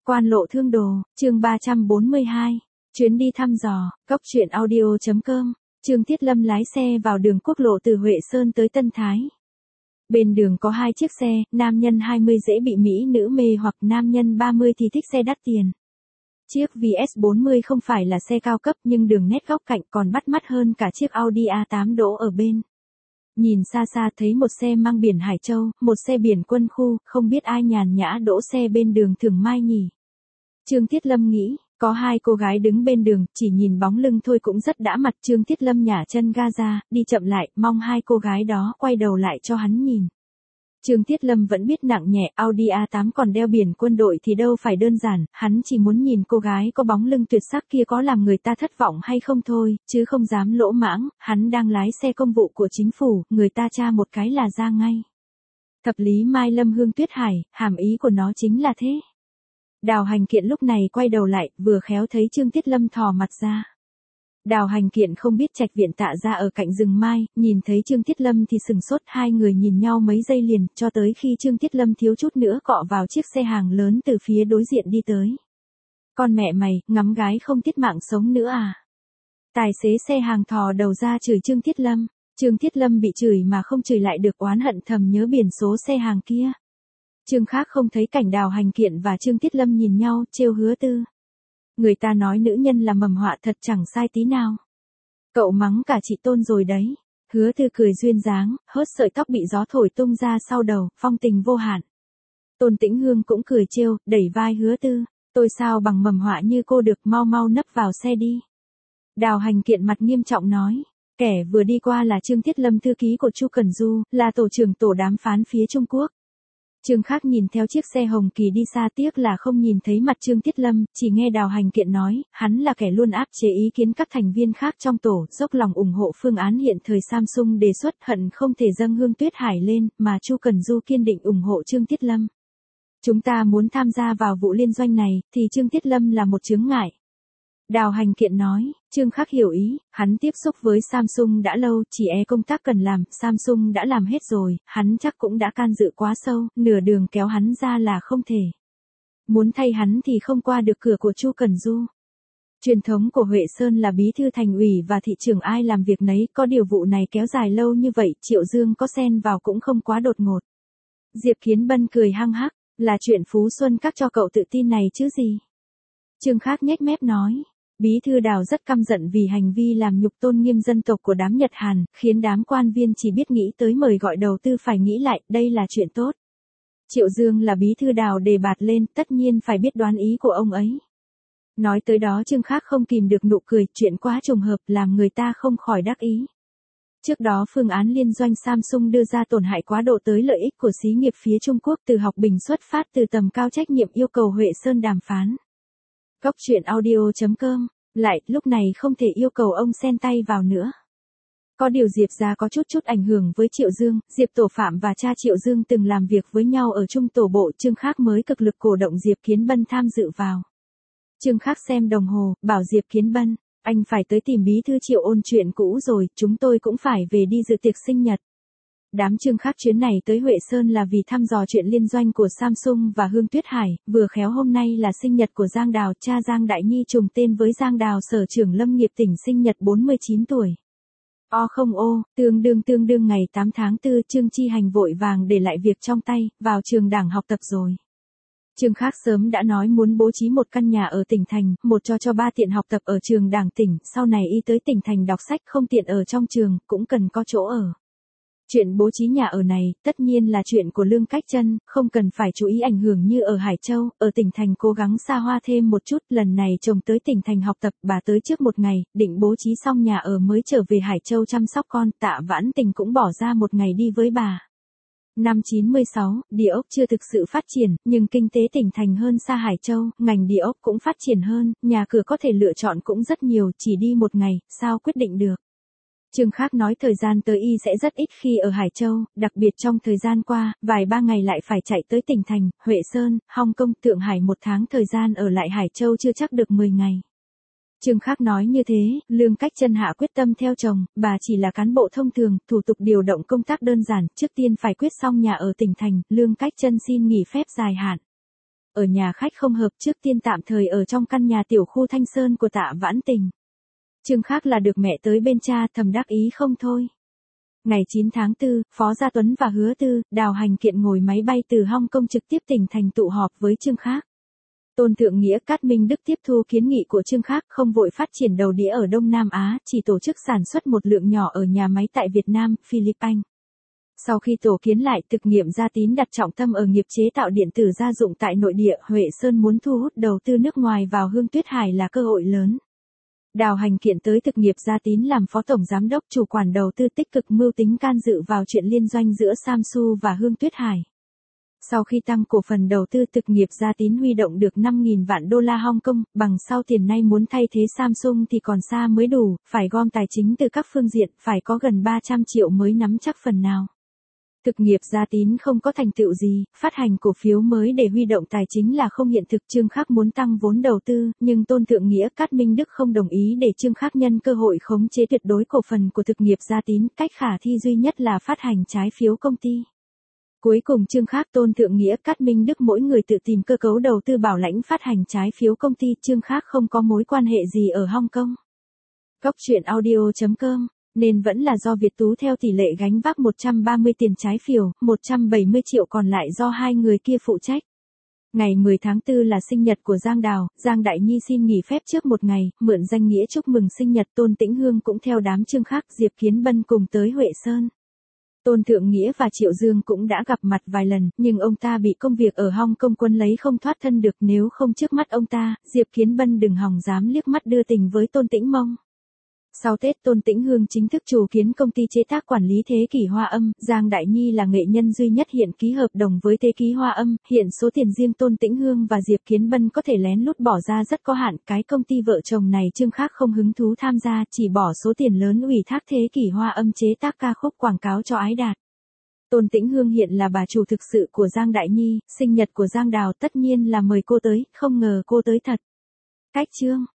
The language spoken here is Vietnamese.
Quan lộ thương đồ, chương 342. Chuyến đi thăm dò, cốc truyện audio.com. Trương Thiết Lâm lái xe vào đường quốc lộ từ Huệ Sơn tới Tân Thái. Bên đường có hai chiếc xe, nam nhân 20 dễ bị mỹ nữ mê hoặc nam nhân 30 thì thích xe đắt tiền. Chiếc VS40 không phải là xe cao cấp nhưng đường nét góc cạnh còn bắt mắt hơn cả chiếc Audi A8 đỗ ở bên. Nhìn xa xa thấy một xe mang biển Hải Châu, một xe biển Quân khu, không biết ai nhàn nhã đỗ xe bên đường Thường Mai nhỉ. Trương Thiết Lâm nghĩ, có hai cô gái đứng bên đường, chỉ nhìn bóng lưng thôi cũng rất đã mặt. Trương Thiết Lâm nhả chân ga ra, đi chậm lại, mong hai cô gái đó quay đầu lại cho hắn nhìn. Trương Thiết Lâm vẫn biết nặng nhẹ, Audi A8 còn đeo biển quân đội thì đâu phải đơn giản, hắn chỉ muốn nhìn cô gái có bóng lưng tuyệt sắc kia có làm người ta thất vọng hay không thôi, chứ không dám lỗ mãng, hắn đang lái xe công vụ của chính phủ, người ta tra một cái là ra ngay. Thập lý Mai Lâm Hương Tuyết Hải, hàm ý của nó chính là thế. Đào Hành Kiện lúc này quay đầu lại, vừa khéo thấy Trương Thiết Lâm thò mặt ra. Đào Hành Kiện không biết Trạch Viện Tạ ra ở cạnh rừng mai, nhìn thấy Trương Thiết Lâm thì sừng sốt, hai người nhìn nhau mấy giây liền, cho tới khi Trương Thiết Lâm thiếu chút nữa cọ vào chiếc xe hàng lớn từ phía đối diện đi tới. Con mẹ mày, ngắm gái không tiết mạng sống nữa à? Tài xế xe hàng thò đầu ra chửi Trương Thiết Lâm. Trương Thiết Lâm bị chửi mà không chửi lại được, oán hận thầm nhớ biển số xe hàng kia. Trương khác không thấy cảnh Đào Hành Kiện và Trương Thiết Lâm nhìn nhau, trêu Hứa Tư. Người ta nói nữ nhân là mầm họa thật chẳng sai tí nào. Cậu mắng cả chị Tôn rồi đấy. Hứa Tư cười duyên dáng, hớt sợi tóc bị gió thổi tung ra sau đầu, phong tình vô hạn. Tôn Tĩnh Hương cũng cười trêu, đẩy vai Hứa Tư. Tôi sao bằng mầm họa như cô được, mau mau nấp vào xe đi. Đào Hành Kiện mặt nghiêm trọng nói. Kẻ vừa đi qua là Trương Thiết Lâm, thư ký của Chu Cẩn Du, là tổ trưởng tổ đàm phán phía Trung Quốc. Trương Khác nhìn theo chiếc xe Hồng Kỳ đi xa, tiếc là không nhìn thấy mặt Trương Thiết Lâm, chỉ nghe Đào Hành Kiện nói, hắn là kẻ luôn áp chế ý kiến các thành viên khác trong tổ, dốc lòng ủng hộ phương án hiện thời Samsung đề xuất, hận không thể dâng Hương Tuyết Hải lên, mà Chu Cẩn Du kiên định ủng hộ Trương Thiết Lâm. Chúng ta muốn tham gia vào vụ liên doanh này, thì Trương Thiết Lâm là một chướng ngại. Đào Hành Kiện nói, Trương Khác hiểu ý, hắn tiếp xúc với Samsung đã lâu, chỉ công tác cần làm, Samsung đã làm hết rồi, hắn chắc cũng đã can dự quá sâu, nửa đường kéo hắn ra là không thể. Muốn thay hắn thì không qua được cửa của Chu Cẩn Du. Truyền thống của Huệ Sơn là bí thư thành ủy và thị trưởng ai làm việc nấy, có điều vụ này kéo dài lâu như vậy, Triệu Dương có xen vào cũng không quá đột ngột. Diệp Kiến Bân cười hăng hắc, là chuyện Phú Xuân Các cho cậu tự tin này chứ gì. Trương Khác nhếch mép nói. Bí thư Đào rất căm giận vì hành vi làm nhục tôn nghiêm dân tộc của đám Nhật Hàn, khiến đám quan viên chỉ biết nghĩ tới mời gọi đầu tư phải nghĩ lại, đây là chuyện tốt. Triệu Dương là bí thư Đào đề bạt lên, tất nhiên phải biết đoán ý của ông ấy. Nói tới đó Trương Khác không kìm được nụ cười, chuyện quá trùng hợp làm người ta không khỏi đắc ý. Trước đó phương án liên doanh Samsung đưa ra tổn hại quá độ tới lợi ích của xí nghiệp phía Trung Quốc, từ Học Bình xuất phát từ tầm cao trách nhiệm yêu cầu Huệ Sơn đàm phán. Cốc truyện audio.com. Lại, lúc này không thể yêu cầu ông xen tay vào nữa. Có điều Diệp gia có chút ảnh hưởng với Triệu Dương, Diệp Tổ Phạm và cha Triệu Dương từng làm việc với nhau ở Trung Tổ Bộ, Trương Khác mới cực lực cổ động Diệp Kiến Bân tham dự vào. Trương Khác xem đồng hồ, bảo Diệp Kiến Bân, anh phải tới tìm bí thư Triệu ôn chuyện cũ rồi, chúng tôi cũng phải về đi dự tiệc sinh nhật. Đám Trương Khác chuyến này tới Huệ Sơn là vì thăm dò chuyện liên doanh của Samsung và Hương Tuyết Hải, vừa khéo hôm nay là sinh nhật của Giang Đào, cha Giang Đại Nhi trùng tên với Giang Đào, Sở trưởng Lâm nghiệp tỉnh, sinh nhật 49 tuổi. Tương đương ngày 8 tháng 4, Trương Chi Hành vội vàng để lại việc trong tay, vào trường đảng học tập rồi. Trương Khác sớm đã nói muốn bố trí một căn nhà ở tỉnh thành, một cho ba tiện học tập ở trường đảng tỉnh, sau này y tới tỉnh thành đọc sách không tiện ở trong trường, cũng cần có chỗ ở. Chuyện bố trí nhà ở này, tất nhiên là chuyện của Lương Cách Trân, không cần phải chú ý ảnh hưởng như ở Hải Châu, ở tỉnh thành cố gắng xa hoa thêm một chút, lần này chồng tới tỉnh thành học tập, bà tới trước một ngày, định bố trí xong nhà ở mới trở về Hải Châu chăm sóc con, Tạ Vãn Tình cũng bỏ ra một ngày đi với bà. Năm 96, địa ốc chưa thực sự phát triển, nhưng kinh tế tỉnh thành hơn xa Hải Châu, ngành địa ốc cũng phát triển hơn, nhà cửa có thể lựa chọn cũng rất nhiều, chỉ đi một ngày, sao quyết định được. Trương Khác nói thời gian tới y sẽ rất ít khi ở Hải Châu, đặc biệt trong thời gian qua, vài ba ngày lại phải chạy tới tỉnh thành, Huệ Sơn, Hong Kong, Thượng Hải, một tháng thời gian ở lại Hải Châu chưa chắc được 10 ngày. Trương Khác nói như thế, Lương Cách Trân hạ quyết tâm theo chồng, bà chỉ là cán bộ thông thường, thủ tục điều động công tác đơn giản, trước tiên phải quyết xong nhà ở tỉnh thành, Lương Cách Trân xin nghỉ phép dài hạn. ở nhà khách không hợp trước tiên tạm thời ở trong căn nhà tiểu khu Thanh Sơn của Tạ Vãn Tình. Trương Khác là được mẹ tới bên cha thầm đắc ý không thôi. Ngày 9 tháng 4, Phó Gia Tuấn và Hứa Tư, Đào Hành Kiện ngồi máy bay từ Hong Kong trực tiếp tỉnh thành tụ họp với Trương Khác. Tôn Thượng Nghĩa Cát Minh Đức tiếp thu kiến nghị của Trương Khác không vội phát triển đầu đĩa ở Đông Nam Á, chỉ tổ chức sản xuất một lượng nhỏ ở nhà máy tại Việt Nam, Philippines. Sau khi tổ kiến lại thực nghiệm Gia Tín đặt trọng tâm ở nghiệp chế tạo điện tử gia dụng tại nội địa, Huệ Sơn muốn thu hút đầu tư nước ngoài vào Hương Tuyết Hải là cơ hội lớn. Đào Hành Kiện tới thực nghiệp Gia Tín làm phó tổng giám đốc chủ quản đầu tư tích cực mưu tính can dự vào chuyện liên doanh giữa Samsung và Hương Tuyết Hải. Sau khi tăng cổ phần đầu tư thực nghiệp Gia Tín huy động được 5.000 vạn đô la Hong Kong, bằng sau tiền nay muốn thay thế Samsung thì còn xa mới đủ, phải gom tài chính từ các phương diện, phải có gần 300 triệu mới nắm chắc phần nào. Thực nghiệp Gia Tín không có thành tựu gì, phát hành cổ phiếu mới để huy động tài chính là không hiện thực. Trương Khác muốn tăng vốn đầu tư, nhưng Tôn Thượng Nghĩa Cát Minh Đức không đồng ý để Trương Khác nhân cơ hội khống chế tuyệt đối cổ phần của thực nghiệp Gia Tín, cách khả thi duy nhất là phát hành trái phiếu công ty. Cuối cùng Trương Khác, Tôn Thượng Nghĩa, Cát Minh Đức mỗi người tự tìm cơ cấu đầu tư bảo lãnh phát hành trái phiếu công ty. Trương Khác không có mối quan hệ gì ở Hong Kong. Góc truyện audio.com, nên vẫn là do Việt Tú theo tỷ lệ gánh vác 130 tiền trái phiếu, 170 triệu còn lại do hai người kia phụ trách. Ngày 10 tháng 4 là sinh nhật của Giang Đào, Giang Đại Nhi xin nghỉ phép trước một ngày, mượn danh nghĩa chúc mừng sinh nhật. Tôn Tĩnh Hương cũng theo đám Trương Khác, Diệp Kiến Bân cùng tới Huệ Sơn. Tôn Thượng Nghĩa và Triệu Dương cũng đã gặp mặt vài lần, nhưng ông ta bị công việc ở Hong Kong quấn lấy không thoát thân được, nếu không trước mắt ông ta, Diệp Kiến Bân đừng hòng dám liếc mắt đưa tình với Tôn Tĩnh Mông. Sau Tết, Tôn Tĩnh Hương chính thức chủ kiến công ty chế tác quản lý Thế Kỷ Hoa Âm, Giang Đại Nhi là nghệ nhân duy nhất hiện ký hợp đồng với Thế Kỷ Hoa Âm, hiện số tiền riêng Tôn Tĩnh Hương và Diệp Kiến Bân có thể lén lút bỏ ra rất có hạn, cái công ty vợ chồng này Trương Khác không hứng thú tham gia, chỉ bỏ số tiền lớn ủy thác Thế Kỷ Hoa Âm chế tác ca khúc quảng cáo cho Ái Đạt. Tôn Tĩnh Hương hiện là bà chủ thực sự của Giang Đại Nhi, sinh nhật của Giang Đào tất nhiên là mời cô tới, không ngờ cô tới thật. Cách chương